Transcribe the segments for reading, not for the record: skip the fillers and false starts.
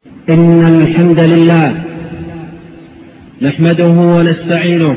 إن الحمد لله نحمده ونستعينه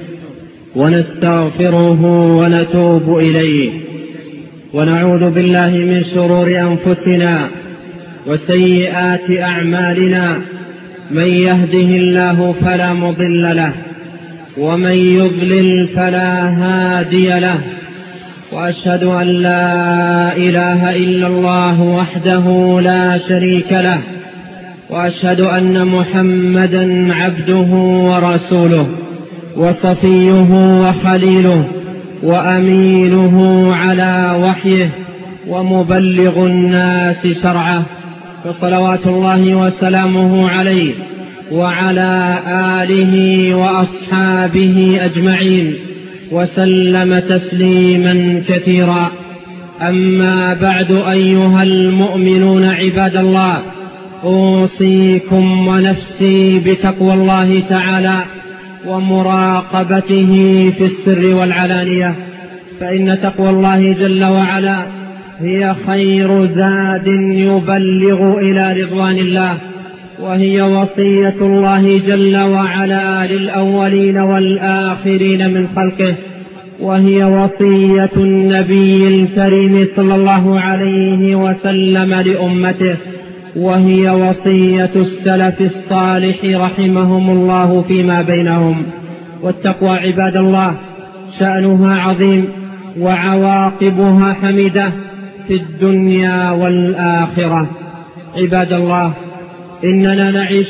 ونستغفره ونتوب إليه، ونعوذ بالله من شرور أنفسنا وسيئات أعمالنا. من يهده الله فلا مضل له، ومن يضلل فلا هادي له. وأشهد أن لا إله إلا الله وحده لا شريك له، وأشهد أن محمدا عبده ورسوله وصفيه وخليله وأمينه على وحيه ومبلغ الناس شرعه، فصلوات الله وسلامه عليه وعلى آله وأصحابه أجمعين، وسلم تسليما كثيرا. أما بعد، أيها المؤمنون عباد الله، أوصيكم ونفسي بتقوى الله تعالى ومراقبته في السر والعلانية، فإن تقوى الله جل وعلا هي خير زاد يبلغ إلى رضوان الله، وهي وصية الله جل وعلا للأولين والآخرين من خلقه، وهي وصية النبي الكريم صلى الله عليه وسلم لأمته، وهي وصية السلف الصالح رحمهم الله فيما بينهم. والتقوى عباد الله شأنها عظيم وعواقبها حميدة في الدنيا والآخرة. عباد الله، إننا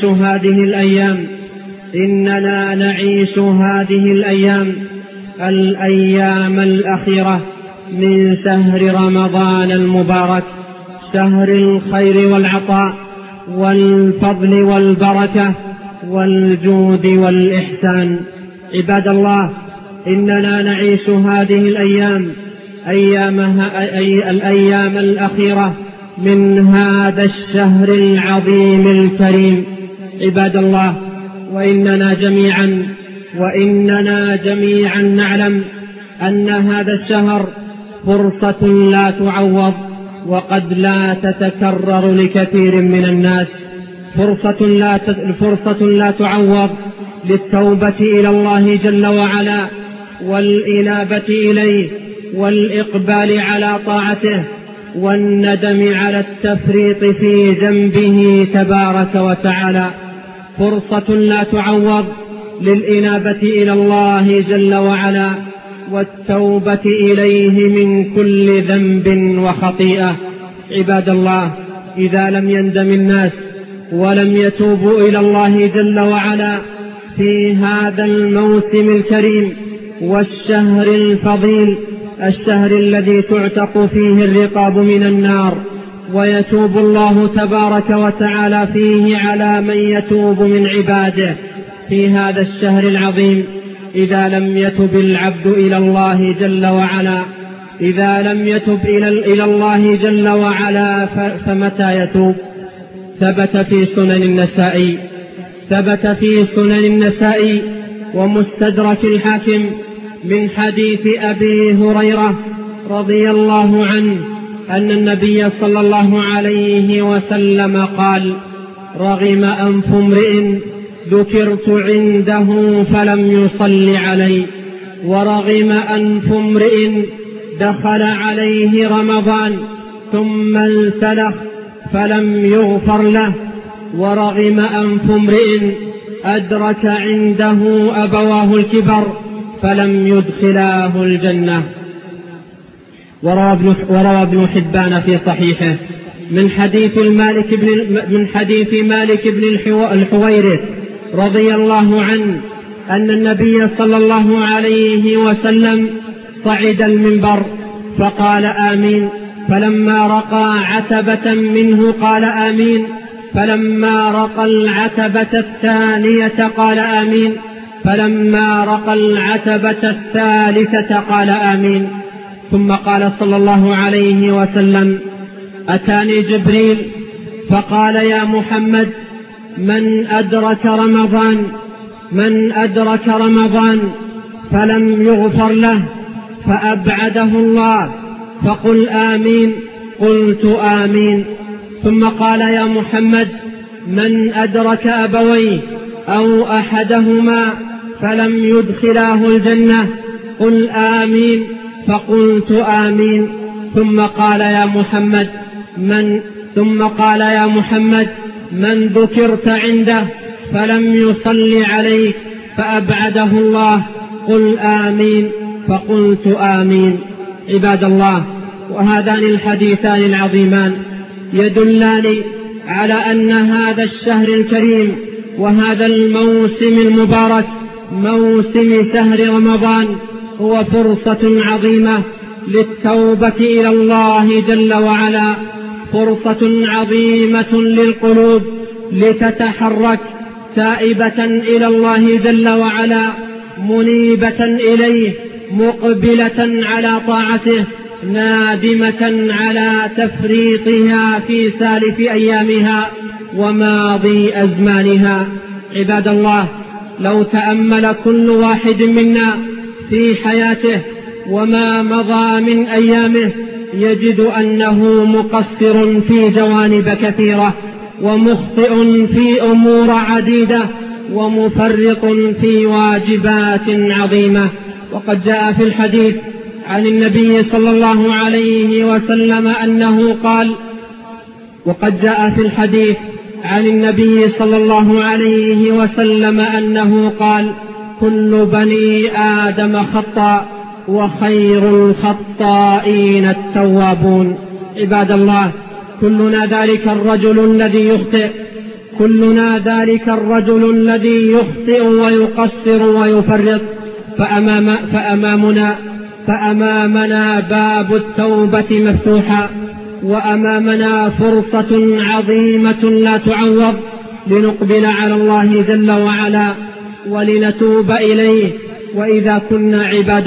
نعيش هذه الأيام الأخيرة من شهر رمضان المبارك، شهر الخير والعطاء والفضل والبركة والجود والإحسان. عباد الله، إننا نعيش هذه الأيام الأخيرة من هذا الشهر العظيم الكريم. عباد الله، وإننا جميعا نعلم أن هذا الشهر فرصة لا تعوض، وقد لا تتكرر لكثير من الناس، فرصة لا تعوض للتوبة إلى الله جل وعلا والإنابة إليه والإقبال على طاعته والندم على التفريط في ذنبه تبارك وتعالى، فرصة لا تعوض للإنابة إلى الله جل وعلا والتوبة إليه من كل ذنب وخطيئة. عباد الله، إذا لم يندم الناس ولم يتوبوا إلى الله جل وعلا في هذا الموسم الكريم والشهر الفضيل، الشهر الذي تعتق فيه الرقاب من النار، ويتوب الله تبارك وتعالى فيه على من يتوب من عباده في هذا الشهر العظيم، إذا لم يتب العبد إلى الله جل وعلا، إلى الله جل وعلا فمتى يتوب؟ ثبت في سنن النسائي ومستدرك الحاكم من حديث أبي هريرة رضي الله عنه أن النبي صلى الله عليه وسلم قال: رغم أنف امرئ ذكرت عنده فلم يصل علي، ورغم أنف امرئ دخل عليه رمضان ثم انسلخ فلم يغفر له، ورغم أنف امرئ أدرك عنده أبواه الكبر فلم يدخلاه الجنة. وروى ابن حبان في صحيحه من حديث مالك بن الحويرث رضي الله عنه أن النبي صلى الله عليه وسلم صعد المنبر فقال: آمين، فلما رقى عتبة منه قال: آمين، فلما رقى العتبة الثانية قال: آمين، فلما رقى العتبة الثالثة قال: آمين. ثم قال صلى الله عليه وسلم: أتاني جبريل فقال: يا محمد، من أدرك رمضان فلم يغفر له فأبعده الله فقل آمين. قلت آمين. ثم قال: يا محمد، من أدرك أبويه أو أحدهما فلم يدخلاه الجنة قل آمين، فقلت آمين. ثم قال يا محمد من ذكرت عنده فلم يصل عليك فأبعده الله قل آمين، فقلت آمين. عباد الله، وهذان الحديثان العظيمان يدلان على أن هذا الشهر الكريم وهذا الموسم المبارك موسم شهر رمضان هو فرصة عظيمة للتوبة إلى الله جل وعلا، فرصة عظيمة للقلوب لتتحرك تائبة إلى الله جل وعلا، منيبة إليه، مقبلة على طاعته، نادمة على تفريطها في سالف أيامها وماضي أزمانها. عباد الله، لو تأمل كل واحد منا في حياته وما مضى من أيامه يجد أنه مقصر في جوانب كثيرة، ومخطئ في أمور عديدة، ومفرط في واجبات عظيمة. وقد جاء في الحديث عن النبي صلى الله عليه وسلم أنه قال كل بني آدم خطاء وخير الخطائين التوابون. عباد الله، كلنا ذلك الرجل الذي يخطئ ويقصر ويفرط، فأمامنا باب التوبة مفتوحا، وأمامنا فرصة عظيمة لا تعوض لنقبل على الله جل وعلا ولنتوب إليه. وإذا كنا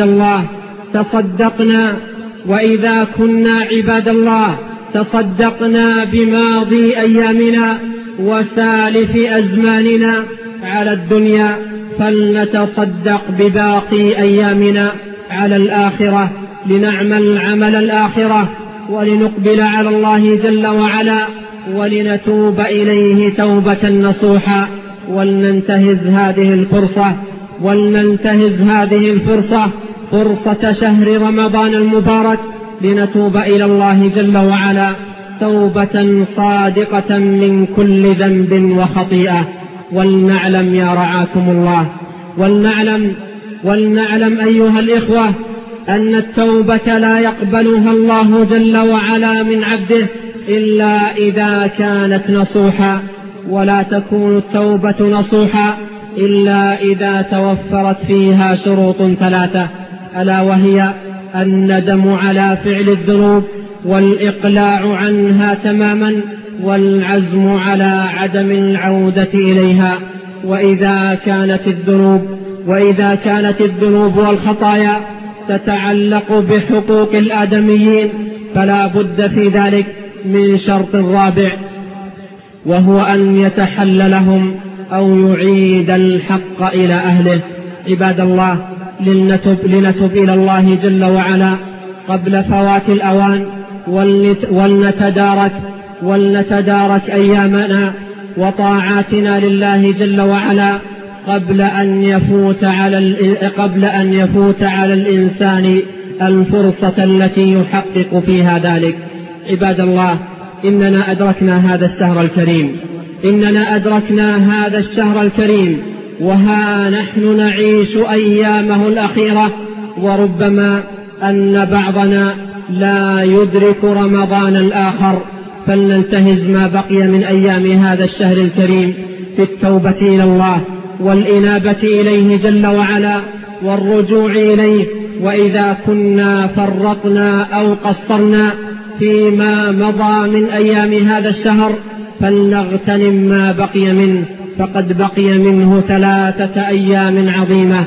عباد الله تصدقنا بماضي أيامنا وسالف أزماننا على الدنيا، فلنتصدق بباقي أيامنا على الآخرة لنعمل عمل الآخرة ولنقبل على الله جل وعلا ولنتوب إليه توبة نصوحا. ولننتهز هذه الفرصة فرصة شهر رمضان المبارك لنتوب إلى الله جل وعلا توبة صادقة من كل ذنب وخطيئة. ولنعلم يا رعاكم الله، ولنعلم أيها الإخوة أن التوبة لا يقبلها الله جل وعلا من عبده إلا إذا كانت نصوحا، ولا تكون التوبة نصوحا إلا إذا توفرت فيها شروط ثلاثة، ألا وهي الندم على فعل الذنوب، والإقلاع عنها تماما، والعزم على عدم العودة إليها. وإذا كانت الذنوب والخطايا تتعلق بحقوق الآدميين فلا بد في ذلك من شرط رابع، وهو أن يتحل لهم أو يعيد الحق إلى أهله. عباد الله، لنتب إلى الله جل وعلا قبل فوات الأوان، ولنتدارك أيامنا وطاعاتنا لله جل وعلا قبل أن يفوت على الإنسان الفرصة التي يحقق فيها ذلك. عباد الله، إننا أدركنا هذا الشهر الكريم، وها نحن نعيش أيامه الأخيرة، وربما أن بعضنا لا يدرك رمضان الآخر، فلننتهز ما بقي من أيام هذا الشهر الكريم في التوبة إلى الله والإنابة إليه جل وعلا والرجوع إليه. وإذا كنا فرطنا أو قصرنا فيما مضى من أيام هذا الشهر فلنغتنم ما بقي منه، فقد بقي منه 3 أيام عظيمة،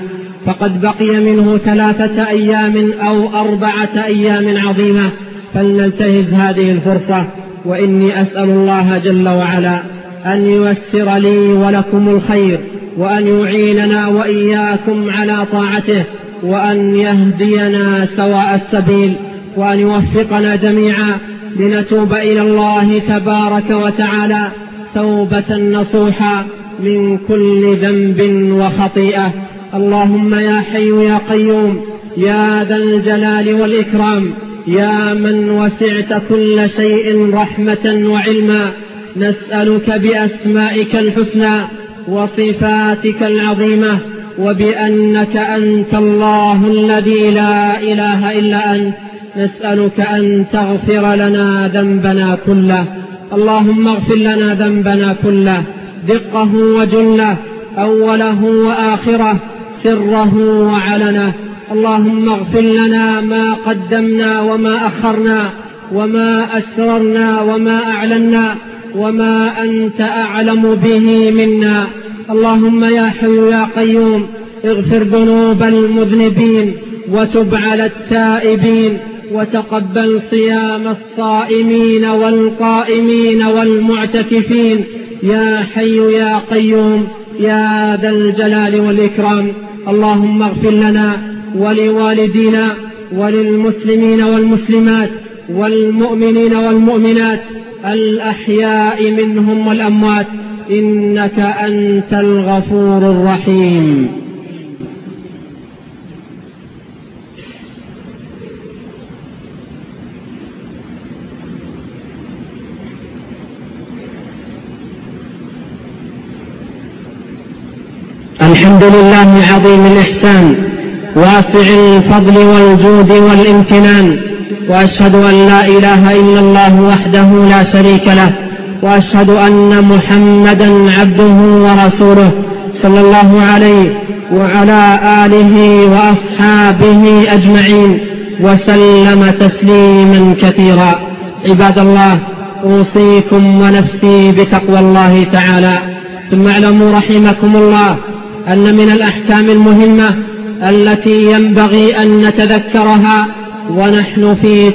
أو 4 أيام عظيمة، فلننتهز هذه الفرصة. وإني أسأل الله جل وعلا أن ييسر لي ولكم الخير، وأن يعيننا وإياكم على طاعته، وأن يهدينا سواء السبيل، وأن يوفقنا جميعا لنتوب إلى الله تبارك وتعالى توبة نصوحا من كل ذنب وخطيئة. اللهم يا حي يا قيوم يا ذا الجلال والإكرام يا من وسعت كل شيء رحمة وعلما، نسألك بأسمائك الحسنى وصفاتك العظيمة وبأنك أنت الله الذي لا إله إلا أنت، نسألك أن تغفر لنا ذنبنا كله. اللهم اغفر لنا ذنبنا كله، دقه وجله، أوله وآخره، سره وعلنه. اللهم اغفر لنا ما قدمنا وما أخرنا وما أسررنا وما أعلنا وما أنت أعلم به منا. اللهم يا حي يا قيوم اغفر ذنوب المذنبين وتب على التائبين وتقبل صيام الصائمين والقائمين والمعتكفين يا حي يا قيوم يا ذا الجلال والإكرام. اللهم اغفر لنا ولوالدينا وللمسلمين والمسلمات والمؤمنين والمؤمنات الأحياء منهم والأموات، إنك أنت الغفور الرحيم. الحمد لله عظيم الإحسان واسع الفضل والجود والامتنان، وأشهد أن لا إله إلا الله وحده لا شريك له، وأشهد أن محمدا عبده ورسوله صلى الله عليه وعلى آله وأصحابه أجمعين وسلم تسليما كثيرا. عباد الله، أوصيكم ونفسي بتقوى الله تعالى. ثم اعلموا رحمكم الله أن من الأحكام المهمة التي ينبغي أن نتذكرها ونحن في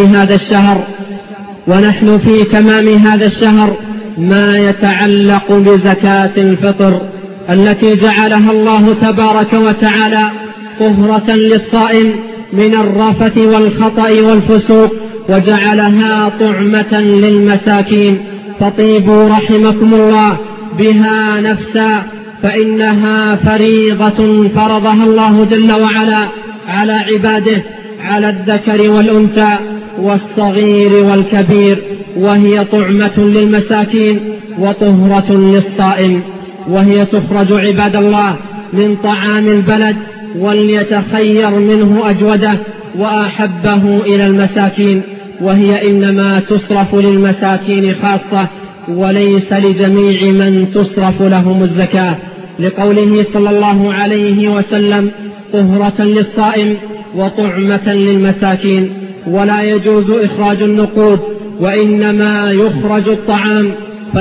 تمام هذا الشهر ما يتعلق بزكاة الفطر التي جعلها الله تبارك وتعالى طهرة للصائم من الرفث والخطأ والفسوق، وجعلها طعمة للمساكين. فطيبوا رحمكم الله بها نفسا، فإنها فريضة فرضها الله جل وعلا على عباده، على الذكر والأنثى والصغير والكبير، وهي طعمة للمساكين وطهرة للصائم. وهي تخرج عباد الله من طعام البلد، وليتخير منه أجوده وأحبه إلى المساكين، وهي إنما تصرف للمساكين خاصة وليس لجميع من تصرف لهم الزكاة، لقوله صلى الله عليه وسلم: طهرة للصائم وطعمة للمساكين. ولا يجوز إخراج النقود، وإنما يخرج الطعام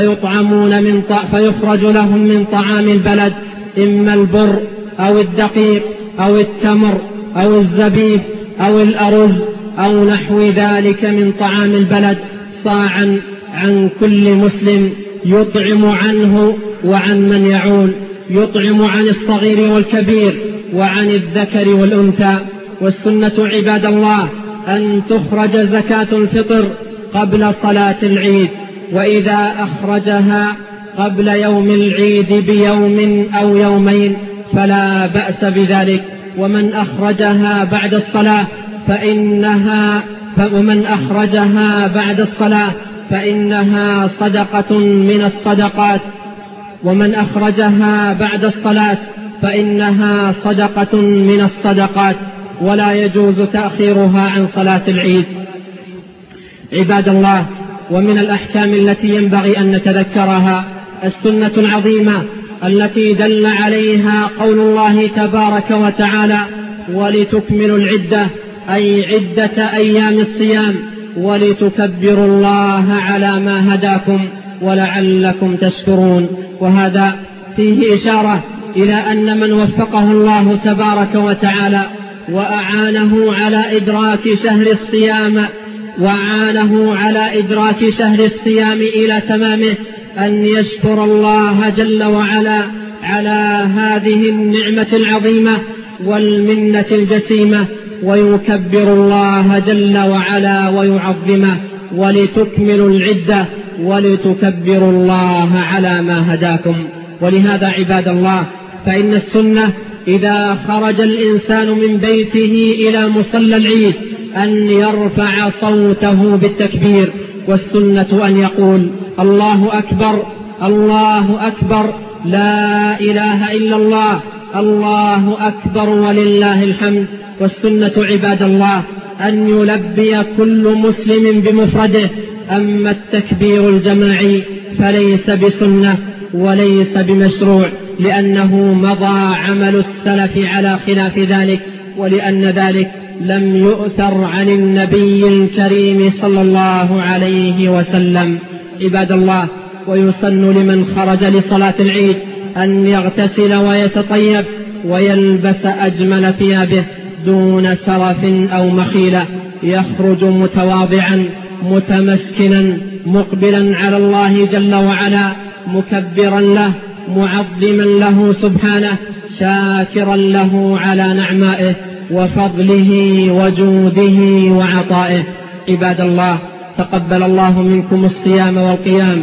فيخرج لهم من طعام البلد، إما البر أو الدقيق أو التمر أو الزبيب أو الأرز أو نحو ذلك من طعام البلد، صاعا عن كل مسلم يطعم عنه وعن من يعول، يطعم عن الصغير والكبير وعن الذكر والأنثى. والسنة عباد الله أن تخرج زكاة الفطر قبل صلاة العيد، وإذا أخرجها قبل يوم العيد بيوم أو يومين فلا بأس بذلك. ومن أخرجها بعد الصلاة فإنها صدقة من الصدقات، ومن أخرجها بعد الصلاة فإنها صدقة من الصدقات، ولا يجوز تأخيرها عن صلاة العيد. عباد الله، ومن الأحكام التي ينبغي أن نتذكرها السنة العظيمة التي دل عليها قول الله تبارك وتعالى: ولتكملوا العدة، أي عدة أيام الصيام، ولتكبروا الله على ما هداكم ولعلكم تشكرون. وهذا فيه إشارة إلى أن من وفقه الله تبارك وتعالى وأعانه على إدراك شهر الصيام إلى تمامه أن يشكر الله جل وعلا على هذه النعمة العظيمة والمنة الجسيمة، ويكبر الله جل وعلا ويعظمه. ولتكملوا العدة، ولتكبروا الله على ما هداكم. ولهذا عباد الله فإن السنة إذا خرج الإنسان من بيته إلى مصلى العيد أن يرفع صوته بالتكبير، والسنة أن يقول الله أكبر الله أكبر لا إله إلا الله الله أكبر ولله الحمد. والسنة عباد الله أن يلبي كل مسلم بمفرده، أما التكبير الجماعي فليس بسنة وليس بمشروع، لأنه مضى عمل السلف على خلاف ذلك، ولأن ذلك لم يؤثر عن النبي الكريم صلى الله عليه وسلم. عباد الله ويسن لمن خرج لصلاة العيد أن يغتسل ويتطيب ويلبس أجمل ثيابه دون سرف أو مخيلة، يخرج متواضعا متمسكنا مقبلا على الله جل وعلا، مكبرا له معظما له سبحانه، شاكرا له على نعمائه وفضله وجوده وعطائه. عباد الله تقبل الله منكم الصيام والقيام،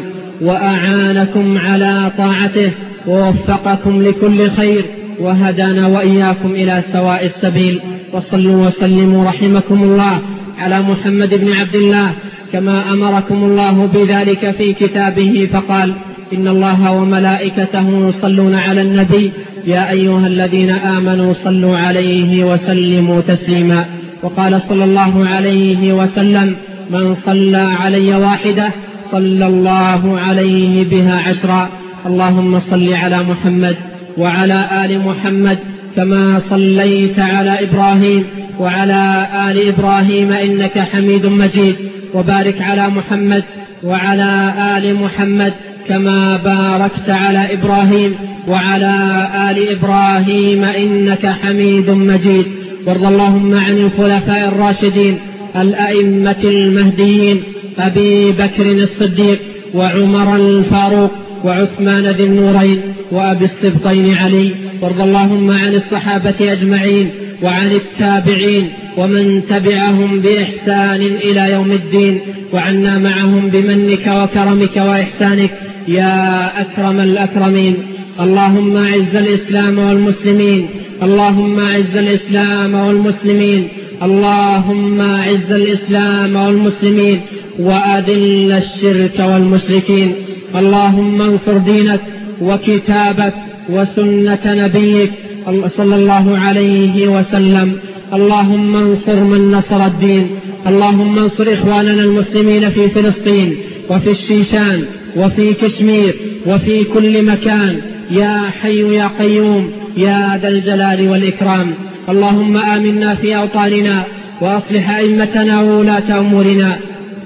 وأعانكم على طاعته، ووفقكم لكل خير، وهدانا وإياكم إلى سواء السبيل. وصلوا وسلموا رحمكم الله على محمد بن عبد الله كما أمركم الله بذلك في كتابه، فقال إن الله وملائكته يصلون على النبي يا أيها الذين آمنوا صلوا عليه وسلموا تسليما. وقال صلى الله عليه وسلم من صلى علي واحدة صلى الله عليه بها 10. اللهم صل على محمد وعلى آل محمد كما صليت على إبراهيم وعلى آل إبراهيم إنك حميد مجيد، وبارك على محمد وعلى آل محمد كما باركت على إبراهيم وعلى آل إبراهيم إنك حميد مجيد. وارض اللهم عن الخلفاء الراشدين الأئمة المهديين أبي بكر الصديق وعمر الفاروق وعثمان ذي النورين وأبي السبطين علي. وارض اللهم عن الصحابة أجمعين وعن التابعين ومن تبعهم بإحسان إلى يوم الدين، وعنا معهم بمنك وكرمك وإحسانك يا أكرم الأكرمين. اللهم أعز الإسلام والمسلمين، اللهم أعز الإسلام والمسلمين، اللهم أعز الإسلام والمسلمين وأذل الشرك والمشركين. اللهم انصر دينك وكتابك وسنة نبيك صلى الله عليه وسلم. اللهم انصر من نصر الدين، اللهم انصر إخواننا المسلمين في فلسطين وفي الشيشان وفي كشمير وفي كل مكان يا حي يا قيوم يا ذا الجلال والإكرام. اللهم آمنا في أوطاننا وأصلح أئمتنا وولاة أمورنا،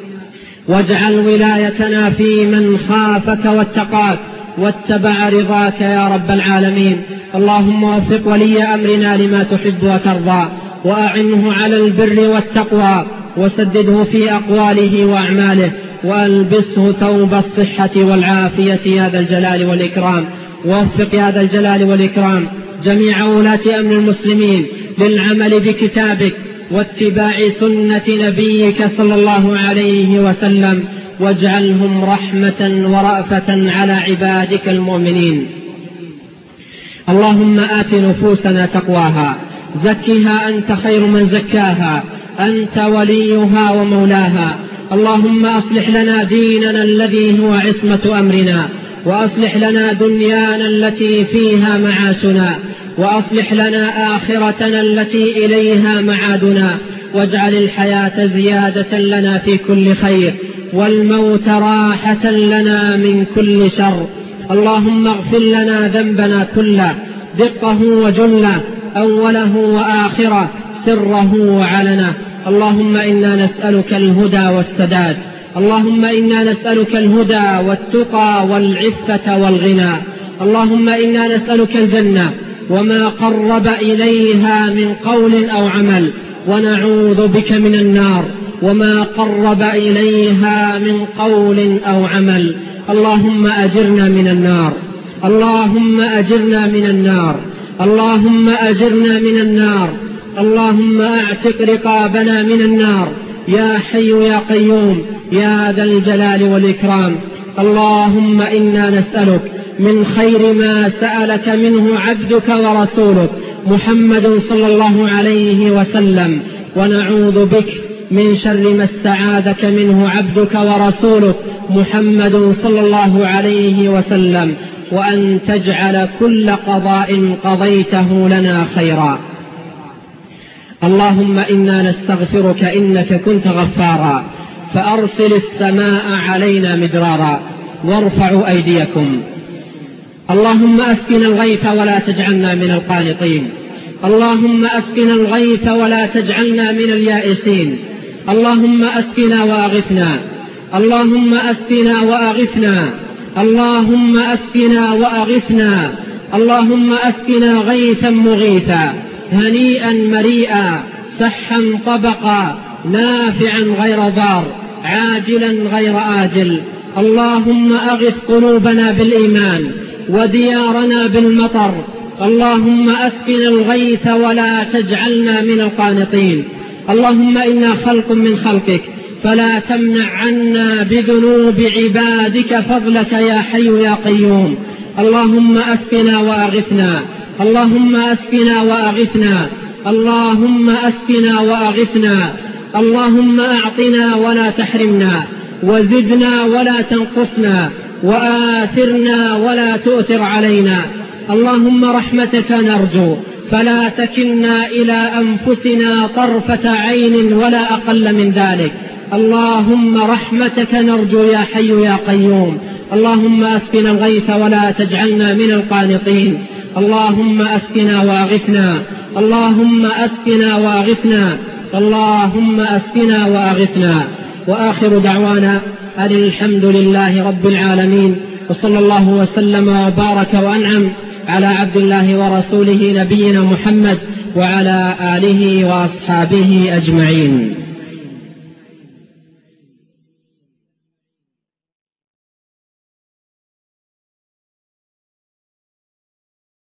واجعل ولايتنا في من خافك واتقاك واتبع رضاك يا رب العالمين. اللهم وفق ولي أمرنا لما تحب وترضى، وأعنه على البر والتقوى، وسدده في أقواله وأعماله، وألبسه ثوب الصحة والعافية يا ذا الجلال والإكرام. ووفق يا ذا الجلال والإكرام جميع ولاة أمر المسلمين للعمل بكتابك واتباع سنة نبيك صلى الله عليه وسلم، واجعلهم رحمة ورأفة على عبادك المؤمنين. اللهم آت نفوسنا تقواها، زكها أنت خير من زكاها، أنت وليها ومولاها. اللهم أصلح لنا ديننا الذي هو عصمة أمرنا، وأصلح لنا دنيانا التي فيها معاشنا، وأصلح لنا آخرتنا التي إليها معادنا، واجعل الحياة زيادة لنا في كل خير، والموت راحة لنا من كل شر. اللهم اغفر لنا ذنبنا كله، دقه وجله، أوله وآخره، سره وعلنه. اللهم إنا نسألك الهدى والسداد، اللهم إنا نسألك الهدى والتقى والعفة والغنى. اللهم إنا نسألك الجنة وما قرب إليها من قول أو عمل، ونعوذ بك من النار وما قرب إليها من قول أو عمل. اللهم أجرنا من النار، اللهم أجرنا من النار، اللهم أجرنا من النار. اللهم أعتق رقابنا من النار يا حي يا قيوم يا ذا الجلال والإكرام. اللهم إنا نسألك من خير ما سألك منه عبدك ورسولك محمد صلى الله عليه وسلم، ونعوذ بك من شر ما استعاذك منه عبدك ورسولك محمد صلى الله عليه وسلم، وأن تجعل كل قضاء قضيته لنا خيرا. اللهم إنا نستغفرك إنك كنت غفارا، فأرسل السماء علينا مدرارا وارفعوا أيديكم. اللهم أسقنا الغيث ولا تجعلنا من القانطين. اللهم أسقنا الغيث ولا تجعلنا من اليائسين. اللهم أسقنا وأغثنا. اللهم أسقنا وأغثنا. اللهم أسقنا وأغثنا. اللهم أسقنا غيثا مغيثا، هنيئا مريئا، سحا طبقا، نافعا غير ضار، عاجلا غير آجل. اللهم أغث قلوبنا بالإيمان وديارنا بالمطر. اللهم أسقنا الغيث ولا تجعلنا من القانطين. اللهم إنا خلق من خلقك، فلا تمنع عنا بذنوب عبادك فضلك يا حي يا قيوم. اللهم أسقنا وأغثنا. اللهم أسقنا وأغثنا. اللهم أسقنا وأغثنا. اللهم أعطنا ولا تحرمنا، وزدنا ولا تنقصنا، وآثرنا ولا تؤثر علينا. اللهم رحمتك نرجو، فلا تكلنا إلى أنفسنا طرفة عين ولا أقل من ذلك. اللهم رحمتك نرجو يا حي يا قيوم. اللهم أسقنا الغيث ولا تجعلنا من القانطين. اللهم أسقنا وأغثنا. اللهم أسقنا وأغثنا. اللهم أسقنا وأغثنا. وآخر دعوانا أن الحمد لله رب العالمين، وصلى الله وسلم وبارك وأنعم على عبد الله ورسوله نبينا محمد وعلى آله وأصحابه أجمعين.